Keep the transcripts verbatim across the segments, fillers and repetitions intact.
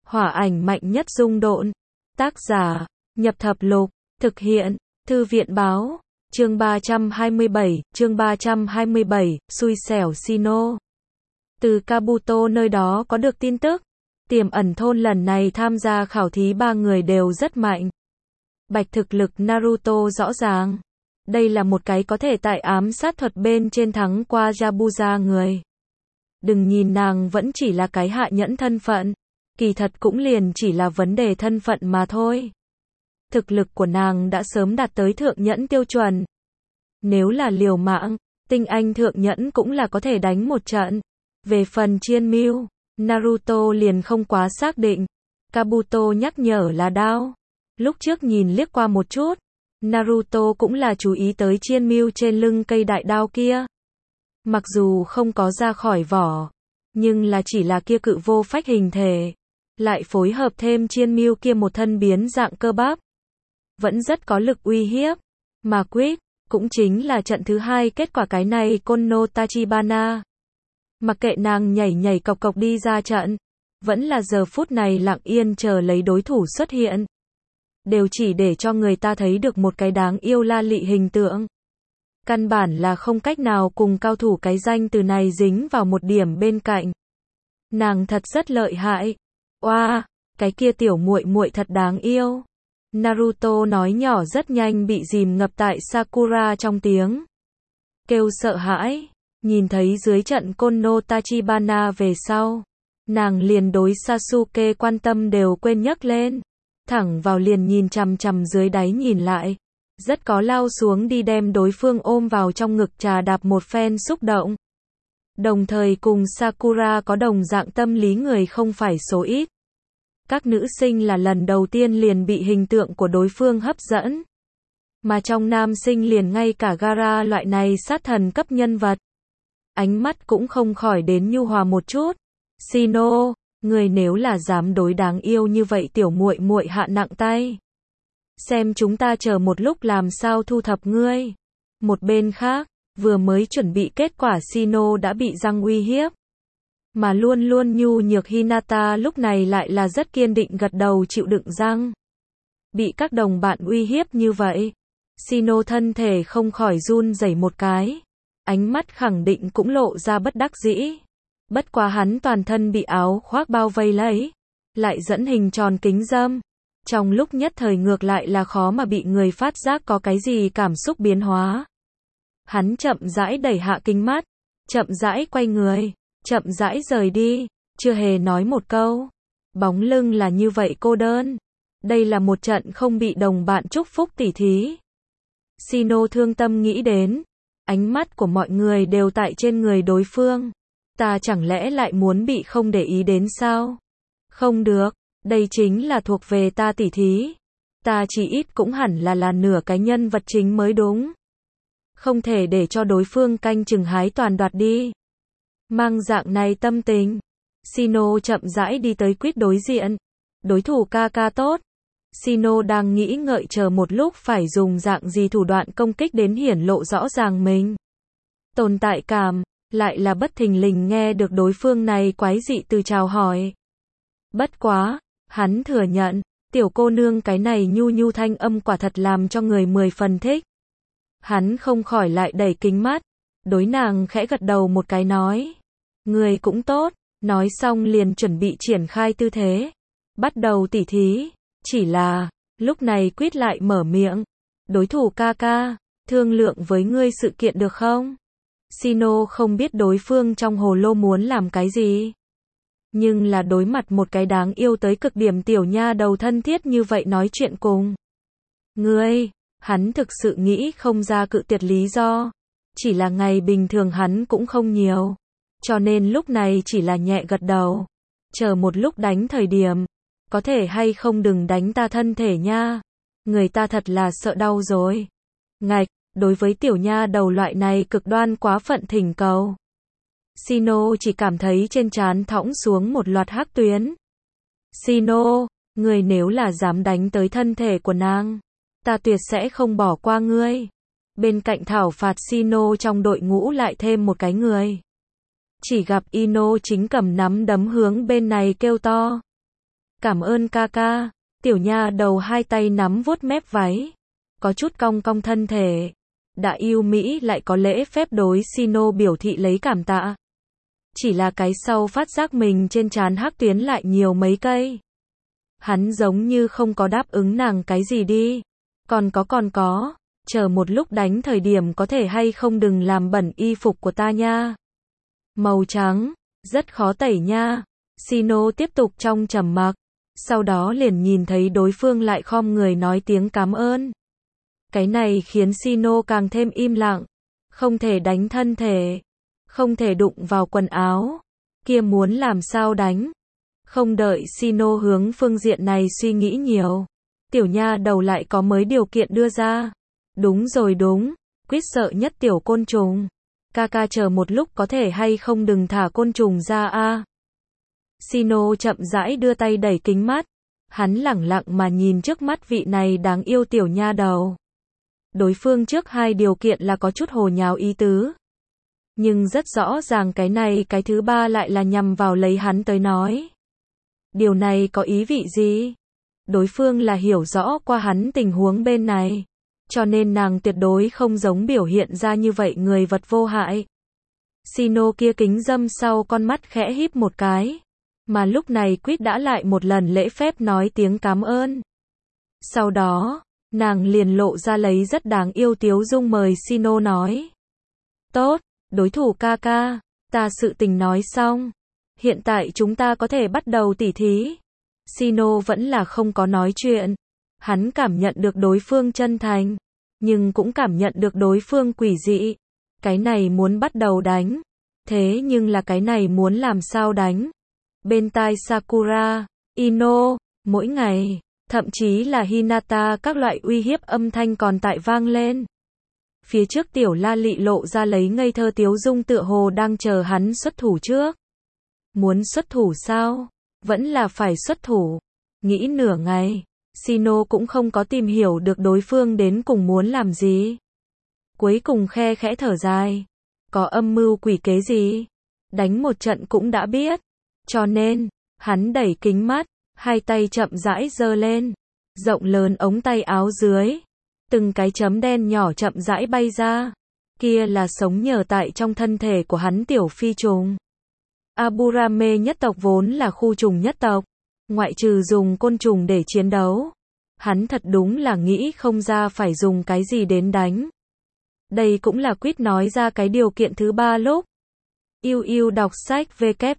Hỏa ảnh mạnh nhất dung độn. Tác giả, Nhập Thập Lục, thực hiện, Thư viện báo, chương ba trăm hai mươi bảy, chương ba trăm hai mươi bảy, xui xẻo Shino. Từ Kabuto nơi đó có được tin tức, tiềm ẩn thôn lần này tham gia khảo thí ba người đều rất mạnh. Bạch thực lực Naruto rõ ràng. Đây là một cái có thể tại ám sát thuật bên trên thắng qua Yabuza người. Đừng nhìn nàng vẫn chỉ là cái hạ nhẫn thân phận, kỳ thật cũng liền chỉ là vấn đề thân phận mà thôi. Thực lực của nàng đã sớm đạt tới thượng nhẫn tiêu chuẩn. Nếu là liều mạng, tinh anh thượng nhẫn cũng là có thể đánh một trận. Về phần chiên mưu, Naruto liền không quá xác định. Kabuto nhắc nhở là đao. Lúc trước nhìn liếc qua một chút, Naruto cũng là chú ý tới chiên mưu trên lưng cây đại đao kia. Mặc dù không có ra khỏi vỏ, nhưng là chỉ là kia cự vô phách hình thể, lại phối hợp thêm chiên mưu kia một thân biến dạng cơ bắp, vẫn rất có lực uy hiếp. Mà quyết, cũng chính là trận thứ hai kết quả cái này Kono Tachibana. Mặc kệ nàng nhảy nhảy cộc cộc đi ra trận, vẫn là giờ phút này lặng yên chờ lấy đối thủ xuất hiện. Đều chỉ để cho người ta thấy được một cái đáng yêu la lị hình tượng. Căn bản là không cách nào cùng cao thủ cái danh từ này dính vào một điểm bên cạnh. Nàng thật rất lợi hại. Oa, wow, cái kia tiểu muội muội thật đáng yêu. Naruto nói nhỏ rất nhanh bị dìm ngập tại Sakura trong tiếng kêu sợ hãi. Nhìn thấy dưới trận Kono Tachibana về sau, nàng liền đối Sasuke quan tâm đều quên nhắc lên. Thẳng vào liền nhìn chằm chằm dưới đáy nhìn lại. Rất có lao xuống đi đem đối phương ôm vào trong ngực trà đạp một phen xúc động. Đồng thời cùng Sakura có đồng dạng tâm lý người không phải số ít. Các nữ sinh là lần đầu tiên liền bị hình tượng của đối phương hấp dẫn. Mà trong nam sinh liền ngay cả Gaara loại này sát thần cấp nhân vật. Ánh mắt cũng không khỏi đến nhu hòa một chút. Shino, người nếu là dám đối đáng yêu như vậy tiểu muội muội hạ nặng tay. Xem chúng ta chờ một lúc làm sao thu thập ngươi. Một bên khác, vừa mới chuẩn bị kết quả Shino đã bị răng uy hiếp. Mà luôn luôn nhu nhược Hinata lúc này lại là rất kiên định gật đầu chịu đựng răng. Bị các đồng bạn uy hiếp như vậy, Shino thân thể không khỏi run rẩy một cái. Ánh mắt khẳng định cũng lộ ra bất đắc dĩ. Bất quá hắn toàn thân bị áo khoác bao vây lấy, lại dẫn hình tròn kính dâm. Trong lúc nhất thời ngược lại là khó mà bị người phát giác có cái gì cảm xúc biến hóa. Hắn chậm rãi đẩy hạ kính mắt, chậm rãi quay người, chậm rãi rời đi, chưa hề nói một câu. Bóng lưng là như vậy cô đơn. Đây là một trận không bị đồng bạn chúc phúc tỉ thí. Shino thương tâm nghĩ đến, ánh mắt của mọi người đều tại trên người đối phương. Ta chẳng lẽ lại muốn bị không để ý đến sao? Không được. Đây chính là thuộc về ta tỉ thí. Ta chỉ ít cũng hẳn là là nửa cái nhân vật chính mới đúng. Không thể để cho đối phương canh chừng hái toàn đoạt đi. Mang dạng này tâm tình, Shino chậm rãi đi tới Quyết đối diện. Đối thủ ca ca tốt. Shino đang nghĩ ngợi chờ một lúc phải dùng dạng gì thủ đoạn công kích đến hiển lộ rõ ràng mình. Tồn tại cảm, lại là bất thình lình nghe được đối phương này quái dị từ chào hỏi. Bất quá, hắn thừa nhận, tiểu cô nương cái này nhu nhu thanh âm quả thật làm cho người mười phần thích. Hắn không khỏi lại đẩy kính mắt, đối nàng khẽ gật đầu một cái nói. Người cũng tốt, nói xong liền chuẩn bị triển khai tư thế. Bắt đầu tỉ thí, chỉ là, lúc này Quyết lại mở miệng. Đối thủ ca ca, thương lượng với ngươi sự kiện được không? Shino không biết đối phương trong hồ lô muốn làm cái gì. Nhưng là đối mặt một cái đáng yêu tới cực điểm tiểu nha đầu thân thiết như vậy nói chuyện cùng ngươi, hắn thực sự nghĩ không ra cự tuyệt lý do. Chỉ là ngày bình thường hắn cũng không nhiều, cho nên lúc này chỉ là nhẹ gật đầu. Chờ một lúc đánh thời điểm, có thể hay không đừng đánh ta thân thể nha. Người ta thật là sợ đau rồi. Ngạch, đối với tiểu nha đầu loại này cực đoan quá phận thỉnh cầu. Shino chỉ cảm thấy trên trán thõng xuống một loạt hắc tuyến. Shino, người nếu là dám đánh tới thân thể của nàng, ta tuyệt sẽ không bỏ qua ngươi. Bên cạnh thảo phạt Shino trong đội ngũ lại thêm một cái người. Chỉ gặp Ino chính cầm nắm đấm hướng bên này kêu to. Cảm ơn ca ca. Tiểu nha đầu hai tay nắm vuốt mép váy, có chút cong cong thân thể. Đã yêu Mỹ lại có lễ phép đối Sino biểu thị lấy cảm tạ. Chỉ là cái sau phát giác mình trên trán hắc tuyến lại nhiều mấy cây. Hắn giống như không có đáp ứng nàng cái gì đi. Còn có còn có, chờ một lúc đánh thời điểm có thể hay không đừng làm bẩn y phục của ta nha. Màu trắng, rất khó tẩy nha. Sino tiếp tục trong trầm mặc, sau đó liền nhìn thấy đối phương lại khom người nói tiếng cảm ơn. Cái này khiến Sino càng thêm im lặng, không thể đánh thân thể, không thể đụng vào quần áo, kia muốn làm sao đánh. Không đợi Sino hướng phương diện này suy nghĩ nhiều, tiểu nha đầu lại có mới điều kiện đưa ra. Đúng rồi đúng, quyết sợ nhất tiểu côn trùng. Ca ca chờ một lúc có thể hay không đừng thả côn trùng ra a. Sino chậm rãi đưa tay đẩy kính mắt, hắn lẳng lặng mà nhìn trước mắt vị này đáng yêu tiểu nha đầu. Đối phương trước hai điều kiện là có chút hồ nháo ý tứ. Nhưng rất rõ ràng cái này cái thứ ba lại là nhằm vào lấy hắn tới nói. Điều này có ý vị gì? Đối phương là hiểu rõ qua hắn tình huống bên này. Cho nên nàng tuyệt đối không giống biểu hiện ra như vậy người vật vô hại. Sino kia kính dâm sau con mắt khẽ híp một cái. Mà lúc này Quýt đã lại một lần lễ phép nói tiếng cảm ơn. Sau đó, nàng liền lộ ra lấy rất đáng yêu tiếu dung mời Sino nói. Tốt, đối thủ ca ca, ta sự tình nói xong. Hiện tại chúng ta có thể bắt đầu tỉ thí. Sino vẫn là không có nói chuyện. Hắn cảm nhận được đối phương chân thành, nhưng cũng cảm nhận được đối phương quỷ dị. Cái này muốn bắt đầu đánh. Thế nhưng là cái này muốn làm sao đánh? Bên tai Sakura, Ino, mỗi ngày, thậm chí là Hinata các loại uy hiếp âm thanh còn tại vang lên. Phía trước tiểu la lị lộ ra lấy ngây thơ tiếu dung tựa hồ đang chờ hắn xuất thủ trước. Muốn xuất thủ sao? Vẫn là phải xuất thủ. Nghĩ nửa ngày, Sino cũng không có tìm hiểu được đối phương đến cùng muốn làm gì. Cuối cùng khe khẽ thở dài. Có âm mưu quỷ kế gì? Đánh một trận cũng đã biết. Cho nên, hắn đẩy kính mắt, hai tay chậm rãi giơ lên. Rộng lớn ống tay áo dưới. Từng cái chấm đen nhỏ chậm rãi bay ra. Kia là sống nhờ tại trong thân thể của hắn tiểu phi trùng. Aburame nhất tộc vốn là khu trùng nhất tộc. Ngoại trừ dùng côn trùng để chiến đấu. Hắn thật đúng là nghĩ không ra phải dùng cái gì đến đánh. Đây cũng là Quýt nói ra cái điều kiện thứ ba lúc. Yêu yêu đọc sách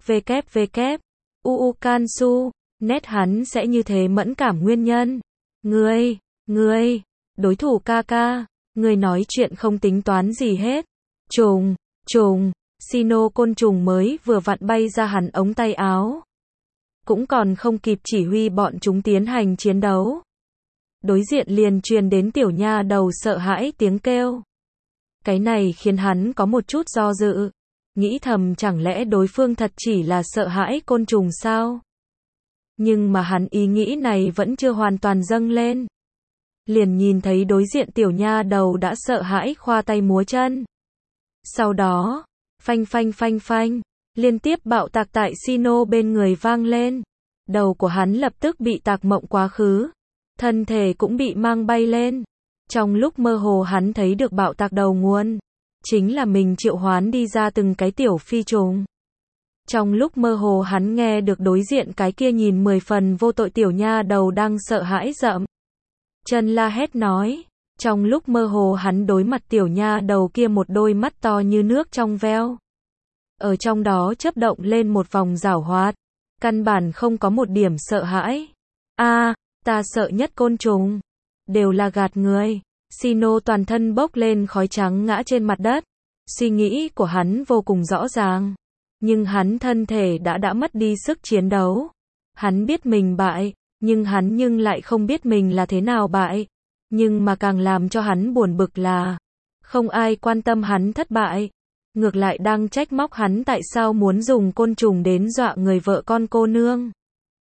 www. Uukansu, nét hắn sẽ như thế mẫn cảm nguyên nhân. Ngươi, ngươi, đối thủ ca ca, ngươi nói chuyện không tính toán gì hết. Trùng, trùng, Sino côn trùng mới vừa vặn bay ra hẳn ống tay áo. Cũng còn không kịp chỉ huy bọn chúng tiến hành chiến đấu. Đối diện liền truyền đến tiểu nha đầu sợ hãi tiếng kêu. Cái này khiến hắn có một chút do dự. Nghĩ thầm chẳng lẽ đối phương thật chỉ là sợ hãi côn trùng sao? Nhưng mà hắn ý nghĩ này vẫn chưa hoàn toàn dâng lên. Liền nhìn thấy đối diện tiểu nha đầu đã sợ hãi khoa tay múa chân. Sau đó, phanh phanh phanh phanh, liên tiếp bạo tạc tại Sino bên người vang lên. Đầu của hắn lập tức bị tạc mộng quá khứ. Thân thể cũng bị mang bay lên. Trong lúc mơ hồ hắn thấy được bạo tạc đầu nguồn. Chính là mình triệu hoán đi ra từng cái tiểu phi trùng. Trong lúc mơ hồ hắn nghe được đối diện cái kia nhìn mười phần vô tội tiểu nha đầu đang sợ hãi rậm chân la hét nói. Trong lúc mơ hồ hắn đối mặt tiểu nha đầu kia một đôi mắt to như nước trong veo. Ở trong đó chớp động lên một vòng giảo hoạt. Căn bản không có một điểm sợ hãi. A, à, ta sợ nhất côn trùng. Đều là gạt người. Sino toàn thân bốc lên khói trắng ngã trên mặt đất. Suy nghĩ của hắn vô cùng rõ ràng. Nhưng hắn thân thể đã đã mất đi sức chiến đấu. Hắn biết mình bại, nhưng hắn nhưng lại không biết mình là thế nào bại. Nhưng mà càng làm cho hắn buồn bực là không ai quan tâm hắn thất bại. Ngược lại đang trách móc hắn tại sao muốn dùng côn trùng đến dọa người vợ con cô nương.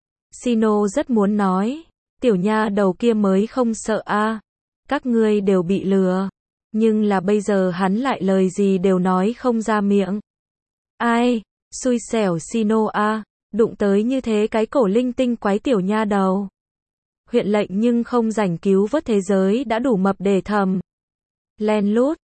Sino rất muốn nói, tiểu nha đầu kia mới không sợ a, à. Các ngươi đều bị lừa. Nhưng là bây giờ hắn lại lời gì đều nói không ra miệng. Ai, xui xẻo Sino a, à. Đụng tới như thế cái cổ linh tinh quái tiểu nha đầu. Huyện lệnh nhưng không rảnh cứu vớt thế giới đã đủ mập để thầm. Len lút,